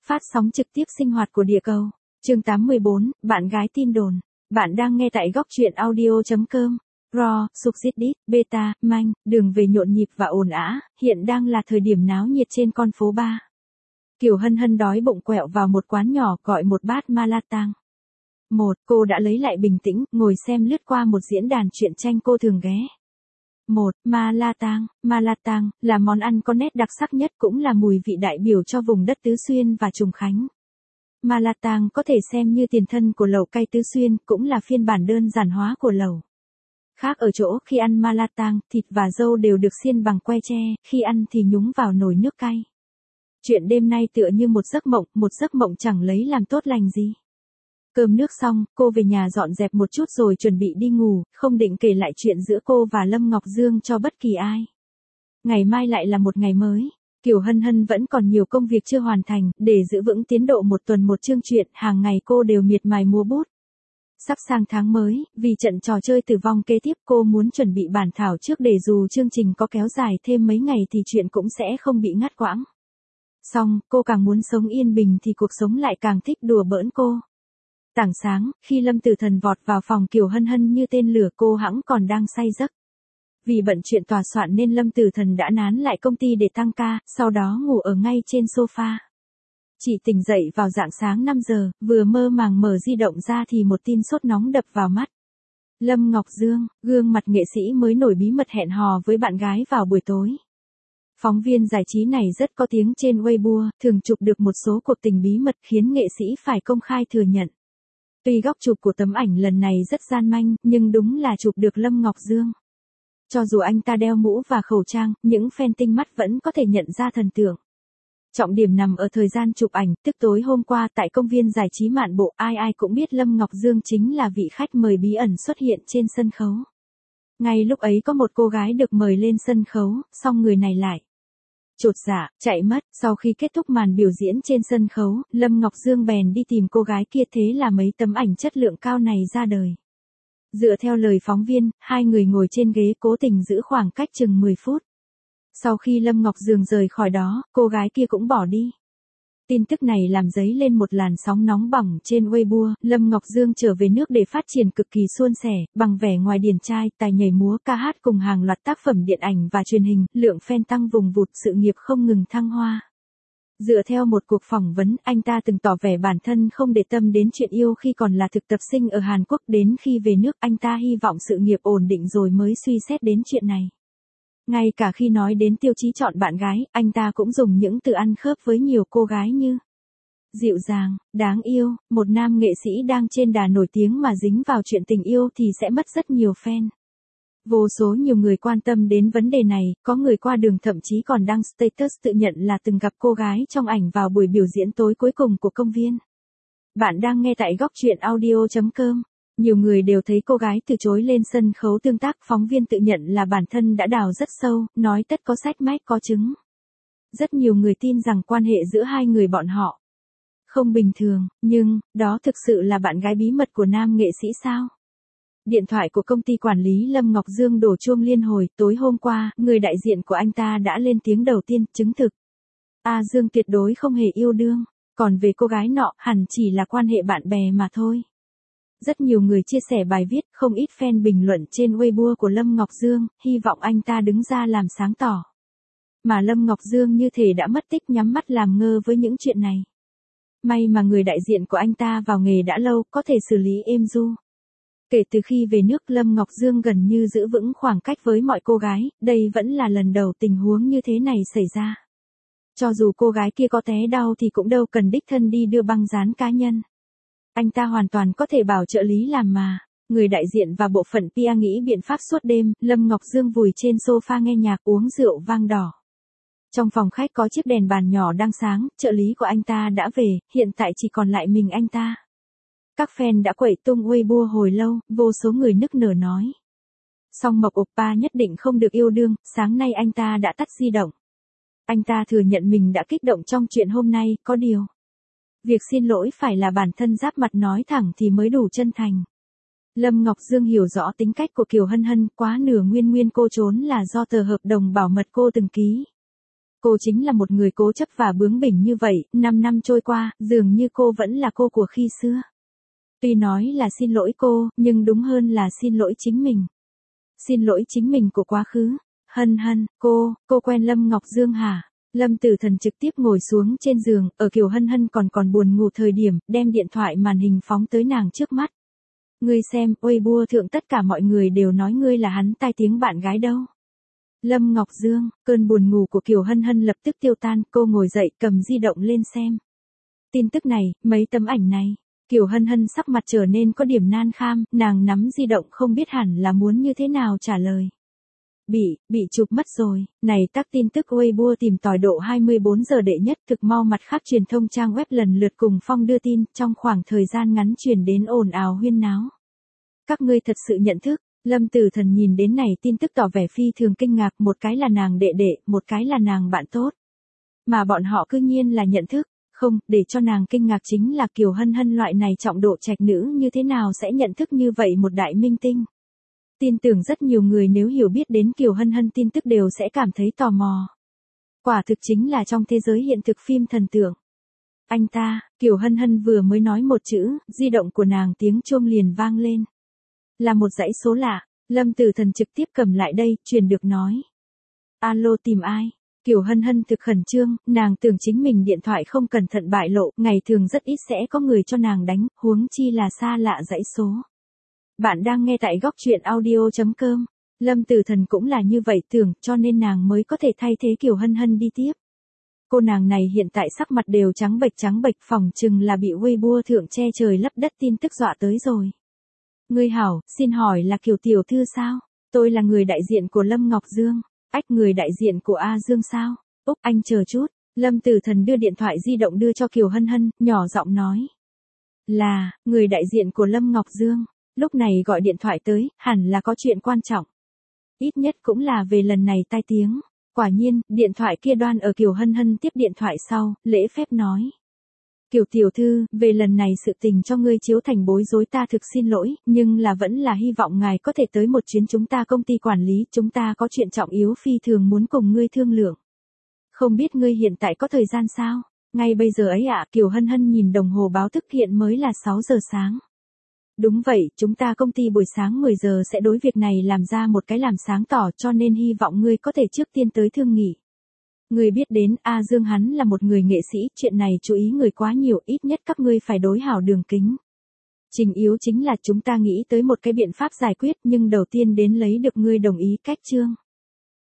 Phát sóng trực tiếp sinh hoạt của địa cầu. Chương 814, bạn gái tin đồn. Bạn đang nghe tại góc truyện audio.com. Raw, Subreddit, Beta, Manh, đường về nhộn nhịp và ồn ào, hiện đang là thời điểm náo nhiệt trên con phố Ba. Kiều Hân Hân đói bụng quẹo vào một quán nhỏ gọi một bát Malatang. Cô đã lấy lại bình tĩnh, ngồi xem lướt qua một diễn đàn truyện tranh cô thường ghé. Malatang là món ăn có nét đặc sắc nhất, cũng là mùi vị đại biểu cho vùng đất Tứ Xuyên và Trùng Khánh. Malatang có thể xem như tiền thân của lẩu cay Tứ Xuyên, cũng là phiên bản đơn giản hóa của lẩu. Khác ở chỗ khi ăn Malatang, thịt và dâu đều được xiên bằng que tre, khi ăn thì nhúng vào nồi nước cay. Chuyện đêm nay tựa như một giấc mộng chẳng lấy làm tốt lành gì. Cơm nước xong, cô về nhà dọn dẹp một chút rồi chuẩn bị đi ngủ, không định kể lại chuyện giữa cô và Lâm Ngọc Dương cho bất kỳ ai. Ngày mai lại là một ngày mới. Kiều Hân Hân vẫn còn nhiều công việc chưa hoàn thành, để giữ vững tiến độ một tuần một chương truyện, hàng ngày cô đều miệt mài mua bút. Sắp sang tháng mới, vì trận trò chơi tử vong kế tiếp cô muốn chuẩn bị bản thảo trước để dù chương trình có kéo dài thêm mấy ngày thì chuyện cũng sẽ không bị ngắt quãng. Xong, cô càng muốn sống yên bình thì cuộc sống lại càng thích đùa bỡn cô. Tảng sáng, khi Lâm Tử Thần vọt vào phòng Kiều Hân Hân như tên lửa, cô hẵng còn đang say giấc. Vì bận chuyện tòa soạn nên Lâm Tử Thần đã nán lại công ty để tăng ca, sau đó ngủ ở ngay trên sofa. Chị tỉnh dậy vào rạng sáng 5 giờ, vừa mơ màng mở di động ra thì một tin sốt nóng đập vào mắt. Lâm Ngọc Dương, gương mặt nghệ sĩ mới nổi bí mật hẹn hò với bạn gái vào buổi tối. Phóng viên giải trí này rất có tiếng trên Weibo, thường chụp được một số cuộc tình bí mật khiến nghệ sĩ phải công khai thừa nhận. Tuy góc chụp của tấm ảnh lần này rất gian manh, nhưng đúng là chụp được Lâm Ngọc Dương. Cho dù anh ta đeo mũ và khẩu trang, những fan tinh mắt vẫn có thể nhận ra thần tượng. Trọng điểm nằm ở thời gian chụp ảnh, tức tối hôm qua tại công viên giải trí Mạn Bộ, ai cũng biết Lâm Ngọc Dương chính là vị khách mời bí ẩn xuất hiện trên sân khấu. Ngay lúc ấy có một cô gái được mời lên sân khấu, song người này lại chột dạ, chạy mất. Sau khi kết thúc màn biểu diễn trên sân khấu, Lâm Ngọc Dương bèn đi tìm cô gái kia, thế là mấy tấm ảnh chất lượng cao này ra đời. Dựa theo lời phóng viên, hai người ngồi trên ghế cố tình giữ khoảng cách chừng 10 phút. Sau khi Lâm Ngọc Dương rời khỏi đó, cô gái kia cũng bỏ đi. Tin tức này làm dấy lên một làn sóng nóng bỏng trên Weibo. Lâm Ngọc Dương trở về nước để phát triển cực kỳ suôn sẻ, bằng vẻ ngoài điển trai, tài nhảy múa, ca hát cùng hàng loạt tác phẩm điện ảnh và truyền hình, lượng fan tăng vùng vụt, sự nghiệp không ngừng thăng hoa. Dựa theo một cuộc phỏng vấn, anh ta từng tỏ vẻ bản thân không để tâm đến chuyện yêu khi còn là thực tập sinh ở Hàn Quốc, đến khi về nước anh ta hy vọng sự nghiệp ổn định rồi mới suy xét đến chuyện này. Ngay cả khi nói đến tiêu chí chọn bạn gái, anh ta cũng dùng những từ ăn khớp với nhiều cô gái như dịu dàng, đáng yêu. Một nam nghệ sĩ đang trên đà nổi tiếng mà dính vào chuyện tình yêu thì sẽ mất rất nhiều fan. Vô số nhiều người quan tâm đến vấn đề này, có người qua đường thậm chí còn đăng status tự nhận là từng gặp cô gái trong ảnh vào buổi biểu diễn tối cuối cùng của công viên. Bạn đang nghe tại góc truyện audio.com. Nhiều người đều thấy cô gái từ chối lên sân khấu tương tác, phóng viên tự nhận là bản thân đã đào rất sâu, nói tất có sách mách có chứng. Rất nhiều người tin rằng quan hệ giữa hai người bọn họ không bình thường, nhưng, đó thực sự là bạn gái bí mật của nam nghệ sĩ sao? Điện thoại của công ty quản lý Lâm Ngọc Dương đổ chuông liên hồi, tối hôm qua, người đại diện của anh ta đã lên tiếng đầu tiên, chứng thực. Dương tuyệt đối không hề yêu đương, còn về cô gái nọ, hẳn chỉ là quan hệ bạn bè mà thôi. Rất nhiều người chia sẻ bài viết, không ít fan bình luận trên Weibo của Lâm Ngọc Dương, hy vọng anh ta đứng ra làm sáng tỏ. Mà Lâm Ngọc Dương như thể đã mất tích, nhắm mắt làm ngơ với những chuyện này. May mà người đại diện của anh ta vào nghề đã lâu, có thể xử lý êm du. Kể từ khi về nước, Lâm Ngọc Dương gần như giữ vững khoảng cách với mọi cô gái, đây vẫn là lần đầu tình huống như thế này xảy ra. Cho dù cô gái kia có té đau thì cũng đâu cần đích thân đi đưa băng dán cá nhân. Anh ta hoàn toàn có thể bảo trợ lý làm mà. Người đại diện và bộ phận PR nghĩ biện pháp suốt đêm, Lâm Ngọc Dương vùi trên sofa nghe nhạc, uống rượu vang đỏ. Trong phòng khách có chiếc đèn bàn nhỏ đang sáng, trợ lý của anh ta đã về, hiện tại chỉ còn lại mình anh ta. Các fan đã quậy tung Weibo hồi lâu, vô số người nức nở nói. Song Mộc Oppa nhất định không được yêu đương, sáng nay anh ta đã tắt di động. Anh ta thừa nhận mình đã kích động trong chuyện hôm nay, có điều. Việc xin lỗi phải là bản thân giáp mặt nói thẳng thì mới đủ chân thành. Lâm Ngọc Dương hiểu rõ tính cách của Kiều Hân Hân, quá nửa nguyên cô trốn là do tờ hợp đồng bảo mật cô từng ký. Cô chính là một người cố chấp và bướng bỉnh như vậy, 5 năm trôi qua, dường như cô vẫn là cô của khi xưa. Tuy nói là xin lỗi cô, nhưng đúng hơn là xin lỗi chính mình. Xin lỗi chính mình của quá khứ. Hân Hân, cô quen Lâm Ngọc Dương hả? Lâm Tử Thần trực tiếp ngồi xuống trên giường, ở Kiều Hân Hân còn buồn ngủ thời điểm, đem điện thoại màn hình phóng tới nàng trước mắt. Ngươi xem, Weibo thượng tất cả mọi người đều nói ngươi là hắn tai tiếng bạn gái đâu. Lâm Ngọc Dương, cơn buồn ngủ của Kiều Hân Hân lập tức tiêu tan, cô ngồi dậy cầm di động lên xem. Tin tức này, mấy tấm ảnh này. Kiều Hân Hân sắc mặt trở nên có điểm nan kham, nàng nắm di động không biết hẳn là muốn như thế nào trả lời. Bị chụp mất rồi, này tác tin tức Weibo tìm tòi độ 24 giờ đệ nhất thực mau mặt khác truyền thông trang web lần lượt cùng phong đưa tin, trong khoảng thời gian ngắn truyền đến ồn ào huyên náo. Các ngươi thật sự nhận thức, Lâm Tử Thần nhìn đến này tin tức tỏ vẻ phi thường kinh ngạc, một cái là nàng đệ đệ, một cái là nàng bạn tốt. Mà bọn họ cư nhiên là nhận thức, không, để cho nàng kinh ngạc chính là Kiều Hân Hân loại này trọng độ trạch nữ như thế nào sẽ nhận thức như vậy một đại minh tinh. Tin tưởng rất nhiều người nếu hiểu biết đến Kiều Hân Hân tin tức đều sẽ cảm thấy tò mò. Quả thực chính là trong thế giới hiện thực phim thần tượng. Anh ta, Kiều Hân Hân vừa mới nói một chữ, di động của nàng tiếng chuông liền vang lên. Là một dãy số lạ, Lâm Tử Thần trực tiếp cầm lại đây, truyền được nói. Alo, tìm ai? Kiều Hân Hân thực khẩn trương, nàng tưởng chính mình điện thoại không cẩn thận bại lộ, ngày thường rất ít sẽ có người cho nàng đánh, huống chi là xa lạ dãy số. Bạn đang nghe tại góc truyện audio.com. Lâm Tử Thần cũng là như vậy tưởng, cho nên nàng mới có thể thay thế Kiều Hân Hân đi tiếp. Cô nàng này hiện tại sắc mặt đều trắng bệch, phỏng chừng là bị Weibo thượng che trời lấp đất tin tức dọa tới rồi. Ngươi hảo, xin hỏi là Kiều tiểu thư sao? Tôi là người đại diện của Lâm Ngọc Dương. Ách, người đại diện của A Dương sao? Úc, anh chờ chút. Lâm Tử Thần đưa điện thoại di động đưa cho Kiều Hân Hân, nhỏ giọng nói. Là, người đại diện của Lâm Ngọc Dương. Lúc này gọi điện thoại tới, hẳn là có chuyện quan trọng. Ít nhất cũng là về lần này tai tiếng. Quả nhiên, điện thoại kia đoan ở Kiều Hân Hân tiếp điện thoại sau, lễ phép nói. Kiều tiểu thư, về lần này sự tình cho ngươi chiếu thành bối rối ta thực xin lỗi, nhưng là vẫn là hy vọng ngài có thể tới một chuyến chúng ta công ty quản lý, chúng ta có chuyện trọng yếu phi thường muốn cùng ngươi thương lượng. Không biết ngươi hiện tại có thời gian sao? Ngay bây giờ ấy ạ, Kiều Hân Hân nhìn đồng hồ báo thức hiện mới là 6 giờ sáng. Đúng vậy, chúng ta công ty buổi sáng 10 giờ sẽ đối việc này làm ra một cái làm sáng tỏ cho nên hy vọng ngươi có thể trước tiên tới thương nghị. Ngươi biết đến, A Dương hắn là một người nghệ sĩ, chuyện này chú ý người quá nhiều, ít nhất các ngươi phải đối hảo đường kính. Trình yếu chính là chúng ta nghĩ tới một cái biện pháp giải quyết nhưng đầu tiên đến lấy được ngươi đồng ý cách chương.